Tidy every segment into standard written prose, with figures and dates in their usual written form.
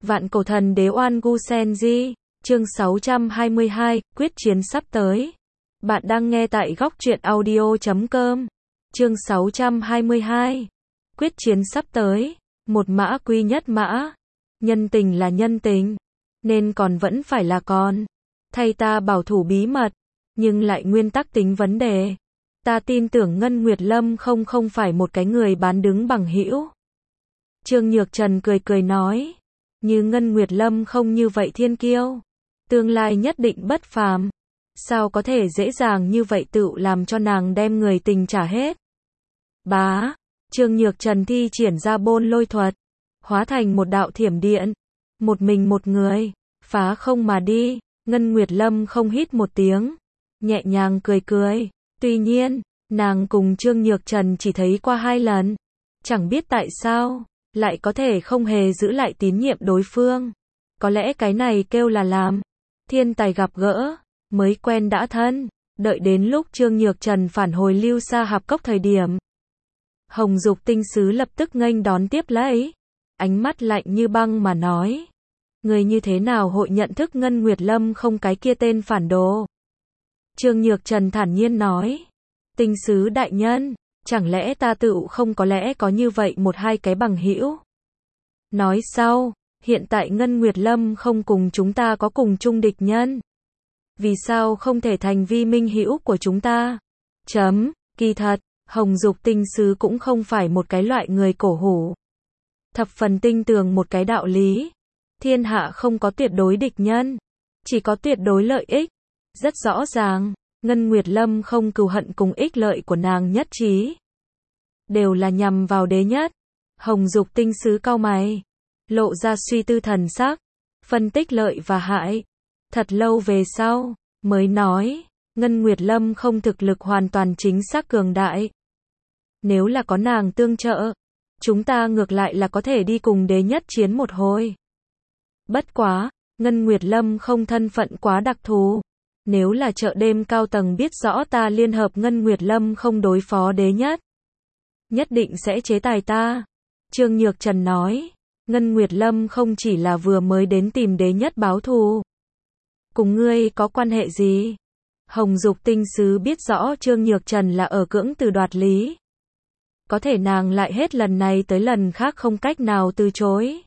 Vạn cổ thần đế Oan Gu Senji, chương 622, quyết chiến sắp tới. Bạn đang nghe tại góc truyện audio.com. Chương 622, quyết chiến sắp tới. Một mã quy nhất mã. Nhân tình là nhân tình, nên còn vẫn phải là con. Thay ta bảo thủ bí mật, nhưng lại nguyên tắc tính vấn đề. Ta tin tưởng Ngân Nguyệt Lâm không phải một cái người bán đứng bằng hữu. Trương Nhược Trần cười cười nói, như Ngân Nguyệt Lâm không như vậy thiên kiêu, tương lai nhất định bất phàm. Sao có thể dễ dàng như vậy tự làm cho nàng đem người tình trả hết. Bá, Trương Nhược Trần thi triển ra bôn lôi thuật, hóa thành một đạo thiểm điện, một mình một người, phá không mà đi. Ngân Nguyệt Lâm không hít một tiếng, nhẹ nhàng cười cười. Tuy nhiên, nàng cùng Trương Nhược Trần chỉ thấy qua 2 lần, chẳng biết tại sao lại có thể không hề giữ lại tín nhiệm đối phương. Có lẽ cái này kêu là làm thiên tài gặp gỡ, mới quen đã thân. Đợi đến lúc Trương Nhược Trần phản hồi Lưu Sa Hạp Cốc thời điểm, Hồng Dục Tinh Sứ lập tức nghênh đón tiếp lấy, ánh mắt lạnh như băng mà nói, người như thế nào hội nhận thức Ngân Nguyệt Lâm không cái kia tên phản đồ. Trương Nhược Trần thản nhiên nói, Tinh Sứ đại nhân, chẳng lẽ ta tự không có lẽ có như vậy 1-2 cái bằng hữu. Nói sau, hiện tại Ngân Nguyệt Lâm không cùng chúng ta có cùng chung địch nhân. Vì sao không thể thành vi minh hữu của chúng ta? Kỳ thật, Hồng Dục Tinh Sứ cũng không phải một cái loại người cổ hủ. Thập phần tinh tường một cái đạo lý. Thiên hạ không có tuyệt đối địch nhân, chỉ có tuyệt đối lợi ích. Rất rõ ràng, Ngân Nguyệt Lâm không cừu hận cùng ích lợi của nàng nhất trí. Đều là nhằm vào đế nhất. Hồng Dục Tinh Sứ cau mày, lộ ra suy tư thần sắc, phân tích lợi và hại. Thật lâu về sau, mới nói, Ngân Nguyệt Lâm không thực lực hoàn toàn chính xác cường đại. Nếu là có nàng tương trợ, chúng ta ngược lại là có thể đi cùng đế nhất chiến một hồi. Bất quá, Ngân Nguyệt Lâm không thân phận quá đặc thù. Nếu là chợ đêm cao tầng biết rõ ta liên hợp Ngân Nguyệt Lâm không đối phó đế nhất, nhất định sẽ chế tài ta. Trương Nhược Trần nói, Ngân Nguyệt Lâm không chỉ là vừa mới đến tìm đế nhất báo thù. Cùng ngươi có quan hệ gì? Hồng Dục Tinh Sứ biết rõ Trương Nhược Trần là ở cưỡng từ đoạt lý. Có thể nàng lại hết lần này tới lần khác không cách nào từ chối.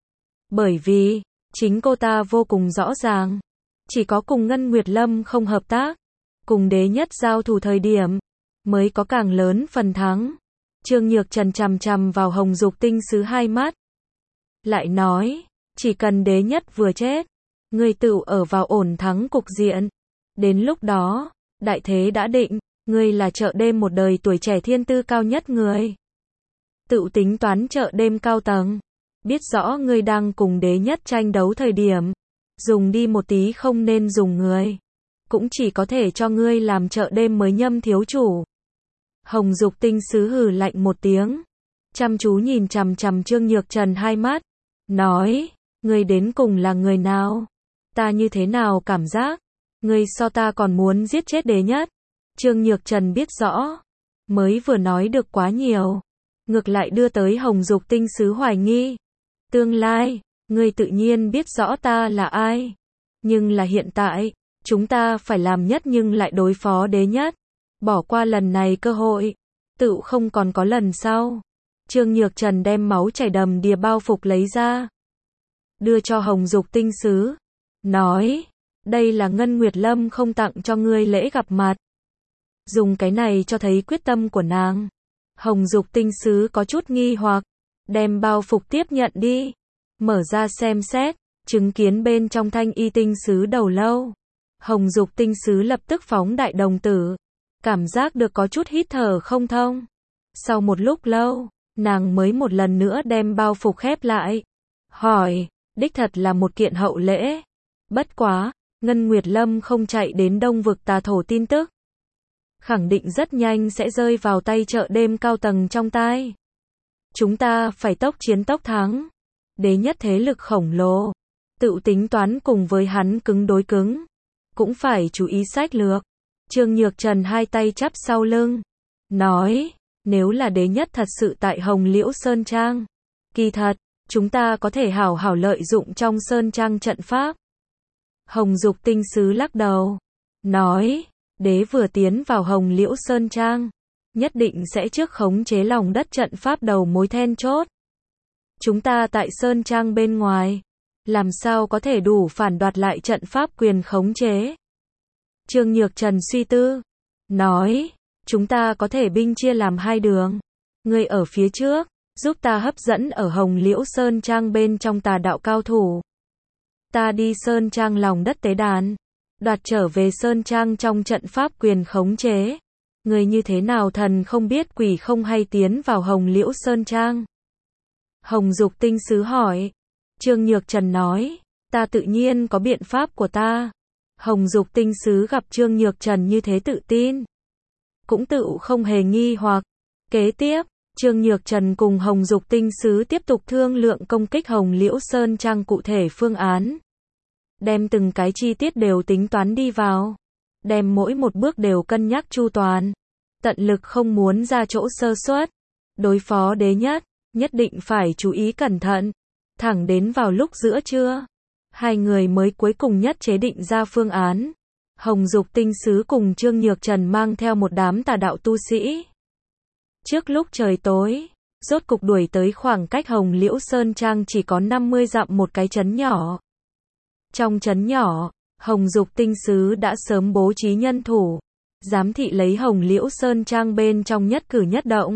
Bởi vì, chính cô ta vô cùng rõ ràng. Chỉ có cùng Ngân Nguyệt Lâm không hợp tác, cùng đế nhất giao thủ thời điểm, mới có càng lớn phần thắng. Trương Nhược Trần chằm chằm vào Hồng Dục Tinh Sứ 2 mắt. Lại nói, chỉ cần đế nhất vừa chết, ngươi tự ở vào ổn thắng cục diện. Đến lúc đó, đại thế đã định, ngươi là chợ đêm một đời tuổi trẻ thiên tư cao nhất người. Tự tính toán chợ đêm cao tầng, biết rõ ngươi đang cùng đế nhất tranh đấu thời điểm, dùng đi một tí không nên dùng người, cũng chỉ có thể cho ngươi làm chợ đêm mới nhâm thiếu chủ. Hồng Dục Tinh Sứ hừ lạnh một tiếng, chăm chú nhìn chằm chằm Trương Nhược Trần 2 mắt, nói, ngươi đến cùng là người nào? Ta như thế nào cảm giác, ngươi so ta còn muốn giết chết đế nhất. Trương Nhược Trần biết rõ, mới vừa nói được quá nhiều, ngược lại đưa tới Hồng Dục Tinh Sứ hoài nghi. Tương lai, ngươi tự nhiên biết rõ ta là ai, nhưng là hiện tại, chúng ta phải làm nhất nhưng lại đối phó đế nhất. Bỏ qua lần này cơ hội, tự không còn có lần sau. Trương Nhược Trần đem máu chảy đầm đìa bao phục lấy ra, đưa cho Hồng Dục Tinh Sứ, nói, đây là Ngân Nguyệt Lâm không tặng cho ngươi lễ gặp mặt. Dùng cái này cho thấy quyết tâm của nàng. Hồng Dục Tinh Sứ có chút nghi hoặc, đem bao phục tiếp nhận đi, mở ra xem xét, chứng kiến bên trong Thanh Y Tinh Sứ đầu lâu. Hồng Dục Tinh Sứ lập tức phóng đại đồng tử, cảm giác được có chút hít thở không thông. Sau một lúc lâu, nàng mới một lần nữa đem bao phục khép lại, hỏi, đích thật là một kiện hậu lễ. Bất quá, Ngân Nguyệt Lâm không chạy đến Đông vực tà thổ tin tức, khẳng định rất nhanh sẽ rơi vào tay chợ đêm cao tầng trong tai. Chúng ta phải tốc chiến tốc thắng. Đế nhất thế lực khổng lồ, tự tính toán cùng với hắn cứng đối cứng, cũng phải chú ý sách lược. Trương Nhược Trần 2 tay chắp sau lưng, nói, nếu là đế nhất thật sự tại Hồng Liễu Sơn Trang, kỳ thật, chúng ta có thể hảo hảo lợi dụng trong sơn trang trận pháp. Hồng Dục Tinh Sứ lắc đầu, nói, đế vừa tiến vào Hồng Liễu Sơn Trang, nhất định sẽ trước khống chế lòng đất trận pháp đầu mối then chốt. Chúng ta tại Sơn Trang bên ngoài, làm sao có thể đủ phản đoạt lại trận pháp quyền khống chế? Trương Nhược Trần suy tư, nói, chúng ta có thể binh chia làm hai đường. Ngươi ở phía trước, giúp ta hấp dẫn ở Hồng Liễu Sơn Trang bên trong tà đạo cao thủ. Ta đi Sơn Trang lòng đất tế đàn, đoạt trở về Sơn Trang trong trận pháp quyền khống chế. Người như thế nào thần không biết quỷ không hay tiến vào Hồng Liễu Sơn Trang? Hồng Dục Tinh Sứ hỏi. Trương Nhược Trần nói, ta tự nhiên có biện pháp của ta. Hồng Dục Tinh Sứ gặp Trương Nhược Trần như thế tự tin, cũng tự không hề nghi hoặc. Kế tiếp, Trương Nhược Trần cùng Hồng Dục Tinh Sứ tiếp tục thương lượng công kích Hồng Liễu Sơn Trang cụ thể phương án. Đem từng cái chi tiết đều tính toán đi vào. Đem mỗi một bước đều cân nhắc chu toàn. Tận lực không muốn ra chỗ sơ suất. Đối phó đế nhất, nhất định phải chú ý cẩn thận. Thẳng đến vào lúc giữa trưa, hai người mới cuối cùng nhất chế định ra phương án. Hồng Dục Tinh Sứ cùng Trương Nhược Trần mang theo một đám tà đạo tu sĩ. Trước lúc trời tối, rốt cục đuổi tới khoảng cách Hồng Liễu Sơn Trang chỉ có 50 dặm một cái trấn nhỏ. Trong trấn nhỏ, Hồng Dục Tinh Sứ đã sớm bố trí nhân thủ, giám thị lấy Hồng Liễu Sơn Trang bên trong nhất cử nhất động.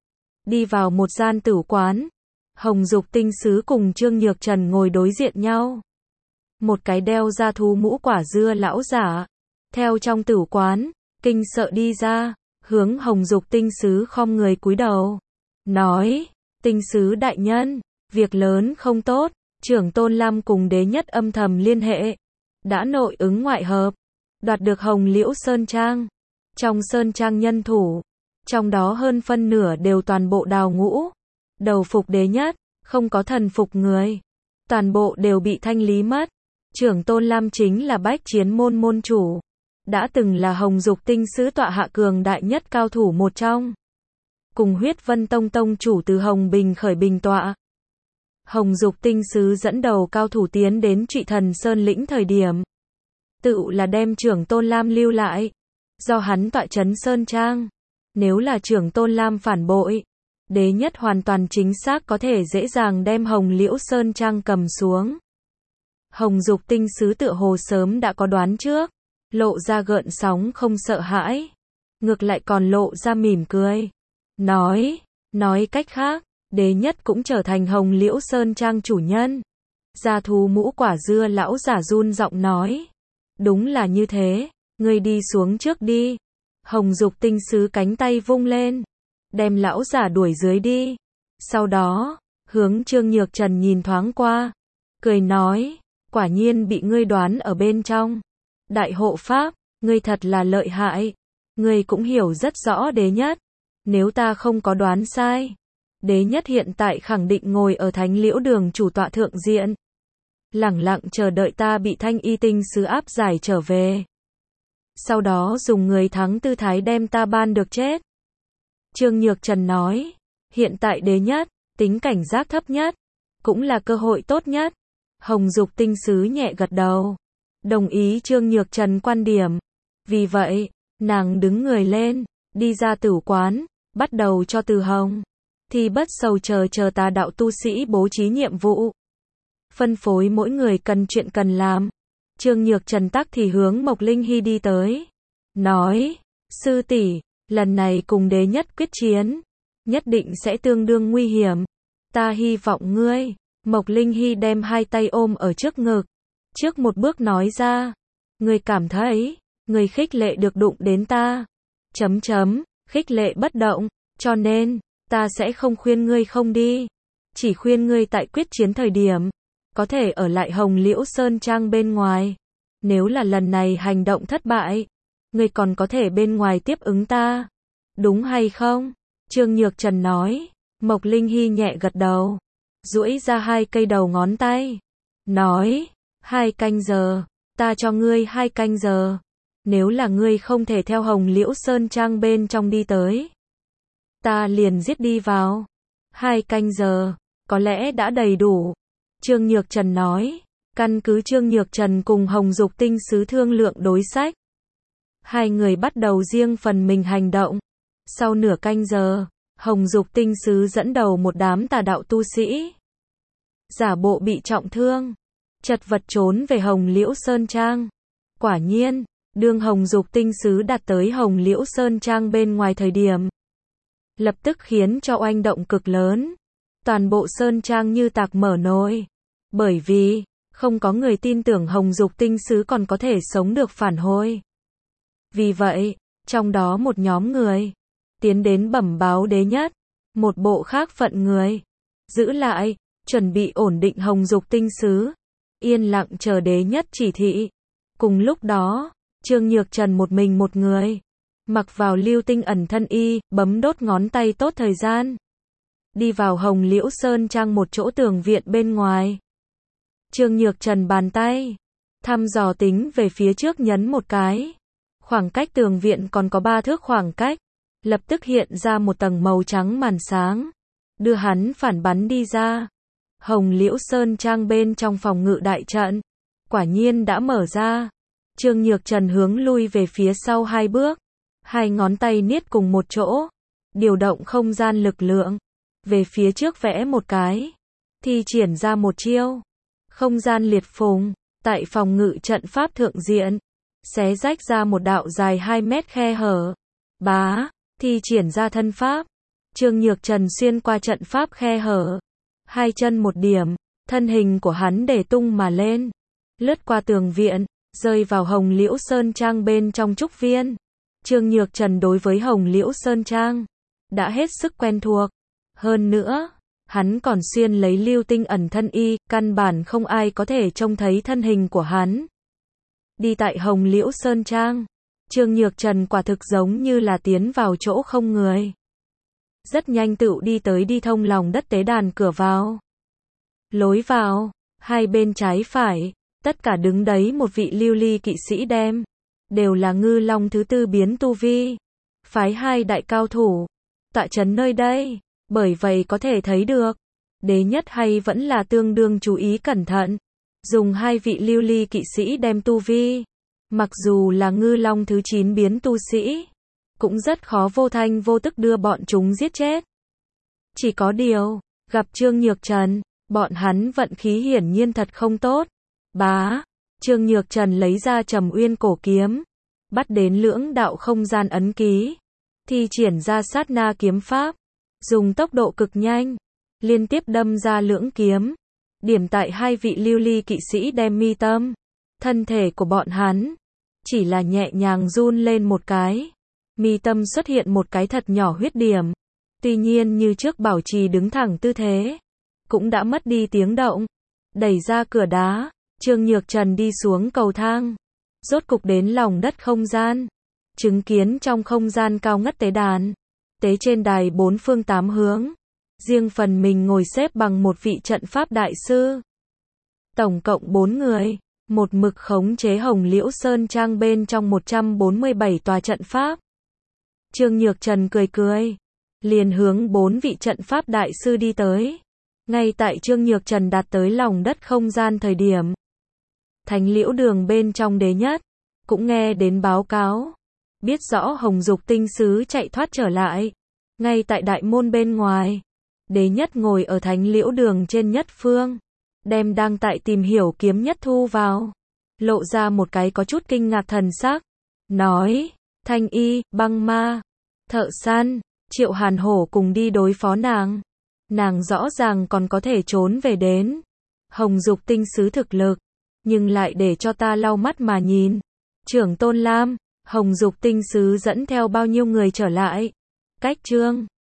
Đi vào một gian tử quán, Hồng Dục Tinh Sứ cùng Trương Nhược Trần ngồi đối diện nhau. Một cái đeo da thú mũ quả dưa lão giả, theo trong tử quán, kinh sợ đi ra, hướng Hồng Dục Tinh Sứ khom người cúi đầu. Nói, Tinh Sứ đại nhân, việc lớn không tốt, trưởng Tôn Lam cùng đế nhất âm thầm liên hệ. Đã nội ứng ngoại hợp, đoạt được Hồng Liễu Sơn Trang. Trong Sơn Trang nhân thủ, trong đó hơn phân nửa đều toàn bộ đào ngũ. Đầu phục đế nhất, không có thần phục người. Toàn bộ đều bị thanh lý mất. Trưởng Tôn Lam chính là Bách Chiến môn môn chủ. Đã từng là Hồng Dục Tinh Sứ tọa hạ cường đại nhất cao thủ một trong. Cùng Huyết Vân Tông tông chủ từ Hồng Bình khởi bình tọa. Hồng Dục Tinh Sứ dẫn đầu cao thủ tiến đến Trụy Thần Sơn lĩnh thời điểm. Tự là đem trưởng Tôn Lam lưu lại. Do hắn tọa trấn Sơn Trang. Nếu là trưởng Tôn Lam phản bội, đế nhất hoàn toàn chính xác có thể dễ dàng đem Hồng Liễu Sơn Trang cầm xuống. Hồng Dục Tinh Sứ tựa hồ sớm đã có đoán trước, lộ ra gợn sóng không sợ hãi, ngược lại còn lộ ra mỉm cười. Nói cách khác, đế nhất cũng trở thành Hồng Liễu Sơn Trang chủ nhân. Da thú mũ quả dưa lão giả run giọng nói. Đúng là như thế, ngươi đi xuống trước đi. Hồng Dục Tinh Sứ cánh tay vung lên, đem lão giả đuổi dưới đi. Sau đó, hướng Trương Nhược Trần nhìn thoáng qua, cười nói, quả nhiên bị ngươi đoán ở bên trong. Đại hộ pháp, ngươi thật là lợi hại. Ngươi cũng hiểu rất rõ đế nhất. Nếu ta không có đoán sai, đế nhất hiện tại khẳng định ngồi ở Thánh Liễu Đường chủ tọa thượng diện, lẳng lặng chờ đợi ta bị Thanh Y Tinh Sứ áp giải trở về. Sau đó dùng người thắng tư thái đem ta ban được chết. Trương Nhược Trần nói, hiện tại đế nhất, tính cảnh giác thấp nhất, cũng là cơ hội tốt nhất. Hồng Dục Tinh Sứ nhẹ gật đầu, đồng ý Trương Nhược Trần quan điểm. Vì vậy, nàng đứng người lên, đi ra tử quán, bắt đầu cho Từ Hồng thì bất sầu chờ tà đạo tu sĩ bố trí nhiệm vụ, phân phối mỗi người cần chuyện cần làm. Trương Nhược Trần tắc thì hướng Mộc Linh Hy đi tới, nói, sư tỷ, lần này cùng đế nhất quyết chiến, nhất định sẽ tương đương nguy hiểm. Ta hy vọng ngươi. Mộc Linh Hy đem hai tay ôm ở trước ngực, trước một bước nói ra, ngươi cảm thấy, ngươi khích lệ được đụng đến ta. Khích lệ bất động, cho nên, ta sẽ không khuyên ngươi không đi. Chỉ khuyên ngươi tại quyết chiến thời điểm, có thể ở lại Hồng Liễu Sơn Trang bên ngoài. Nếu là lần này hành động thất bại, ngươi còn có thể bên ngoài tiếp ứng ta. Đúng hay không? Trương Nhược Trần nói. Mộc Linh Hy nhẹ gật đầu, duỗi ra hai cây đầu ngón tay, nói, 2 canh giờ, ta cho ngươi 2 canh giờ. Nếu là ngươi không thể theo Hồng Liễu Sơn Trang bên trong đi tới, ta liền giết đi vào. 2 canh giờ, có lẽ đã đầy đủ. Trương Nhược Trần nói. Căn cứ Trương Nhược Trần cùng Hồng Dục Tinh Sứ thương lượng đối sách. Hai người bắt đầu riêng phần mình hành động. Sau nửa canh giờ, Hồng Dục Tinh Sứ dẫn đầu một đám tà đạo tu sĩ. Giả bộ bị trọng thương. Chật vật trốn về Hồng Liễu Sơn Trang. Quả nhiên, đương Hồng Dục Tinh Sứ đạt tới Hồng Liễu Sơn Trang bên ngoài thời điểm. Lập tức khiến cho oanh động cực lớn. Toàn bộ Sơn Trang như tạc mở nồi. Bởi vì, không có người tin tưởng Hồng Dục Tinh Sứ còn có thể sống được phản hồi. Vì vậy, trong đó một nhóm người tiến đến bẩm báo đế nhất, một bộ khác phận người giữ lại, chuẩn bị ổn định Hồng Dục Tinh Sứ, yên lặng chờ đế nhất chỉ thị. Cùng lúc đó, Trương Nhược Trần một mình một người, mặc vào lưu tinh ẩn thân y, bấm đốt ngón tay tốt thời gian, đi vào Hồng Liễu Sơn Trang một chỗ tường viện bên ngoài. Trương Nhược Trần bàn tay thăm dò tính về phía trước nhấn một cái. Khoảng cách tường viện còn có 3 thước khoảng cách, lập tức hiện ra một tầng màu trắng màn sáng, đưa hắn phản bắn đi ra. Hồng Liễu Sơn Trang bên trong phòng ngự đại trận, quả nhiên đã mở ra. Trương Nhược Trần hướng lui về phía sau 2 bước, 2 ngón tay niết cùng một chỗ, điều động không gian lực lượng, về phía trước vẽ một cái, thi triển ra một chiêu. Không gian liệt phùng, tại phòng ngự trận pháp thượng diện, xé rách ra một đạo dài 2 mét khe hở. Bá, thi triển ra thân pháp. Trương Nhược Trần xuyên qua trận pháp khe hở. 2 chân một điểm, thân hình của hắn để tung mà lên. Lướt qua tường viện, rơi vào Hồng Liễu Sơn Trang bên trong trúc viên. Trương Nhược Trần đối với Hồng Liễu Sơn Trang đã hết sức quen thuộc. Hơn nữa, hắn còn xuyên lấy lưu tinh ẩn thân y, căn bản không ai có thể trông thấy thân hình của hắn. Đi tại Hồng Liễu Sơn Trang, Trương Nhược Trần quả thực giống như là tiến vào chỗ không người. Rất nhanh tựu đi tới đi thông lòng đất tế đàn cửa vào. Lối vào, hai bên trái phải, tất cả đứng đấy một vị lưu ly kỵ sĩ đem, đều là Ngư Long thứ 4 biến tu vi. Phái 2 đại cao thủ, tọa trấn nơi đây, bởi vậy có thể thấy được, đế nhất hay vẫn là tương đương chú ý cẩn thận. Dùng 2 vị lưu ly kỵ sĩ đem tu vi, mặc dù là Ngư Long thứ 9 biến tu sĩ, cũng rất khó vô thanh vô tức đưa bọn chúng giết chết. Chỉ có điều, gặp Trương Nhược Trần, bọn hắn vận khí hiển nhiên thật không tốt. Bá, Trương Nhược Trần lấy ra Trầm Uyên cổ kiếm, bắt đến lưỡng đạo không gian ấn ký, thi triển ra sát na kiếm pháp, dùng tốc độ cực nhanh, liên tiếp đâm ra lưỡng kiếm, điểm tại 2 vị lưu ly kỵ sĩ đem mi tâm. Thân thể của bọn hắn chỉ là nhẹ nhàng run lên một cái, mi tâm xuất hiện một cái thật nhỏ huyết điểm. Tuy nhiên như trước bảo trì đứng thẳng tư thế, cũng đã mất đi tiếng động. Đẩy ra cửa đá, Trương Nhược Trần đi xuống cầu thang, rốt cục đến lòng đất không gian, chứng kiến trong không gian cao ngất tế đàn. Tế trên đài 4 phương 8 hướng, riêng phần mình ngồi xếp bằng một vị trận pháp đại sư. Tổng cộng 4 người, một mực khống chế Hồng Liễu Sơn Trang bên trong 147 tòa trận pháp. Trương Nhược Trần cười cười, liền hướng 4 vị trận pháp đại sư đi tới. Ngay tại Trương Nhược Trần đạt tới lòng đất không gian thời điểm, Thánh Liễu Đường bên trong đế nhất cũng nghe đến báo cáo, biết rõ Hồng Dục Tinh Sứ chạy thoát trở lại. Ngay tại đại môn bên ngoài, đế nhất ngồi ở Thánh Liễu Đường trên nhất phương, đem đang tại tìm hiểu kiếm nhất thu vào, lộ ra một cái có chút kinh ngạc thần sắc, nói: Thanh Y, Băng Ma, Thợ Săn, Triệu Hàn Hổ cùng đi đối phó nàng. Nàng rõ ràng còn có thể trốn về đến Hồng Dục Tinh Sứ thực lực, nhưng lại để cho ta lau mắt mà nhìn. Trưởng Tôn Lam, Hồng Dục Tinh Sứ dẫn theo bao nhiêu người trở lại? Cách Trương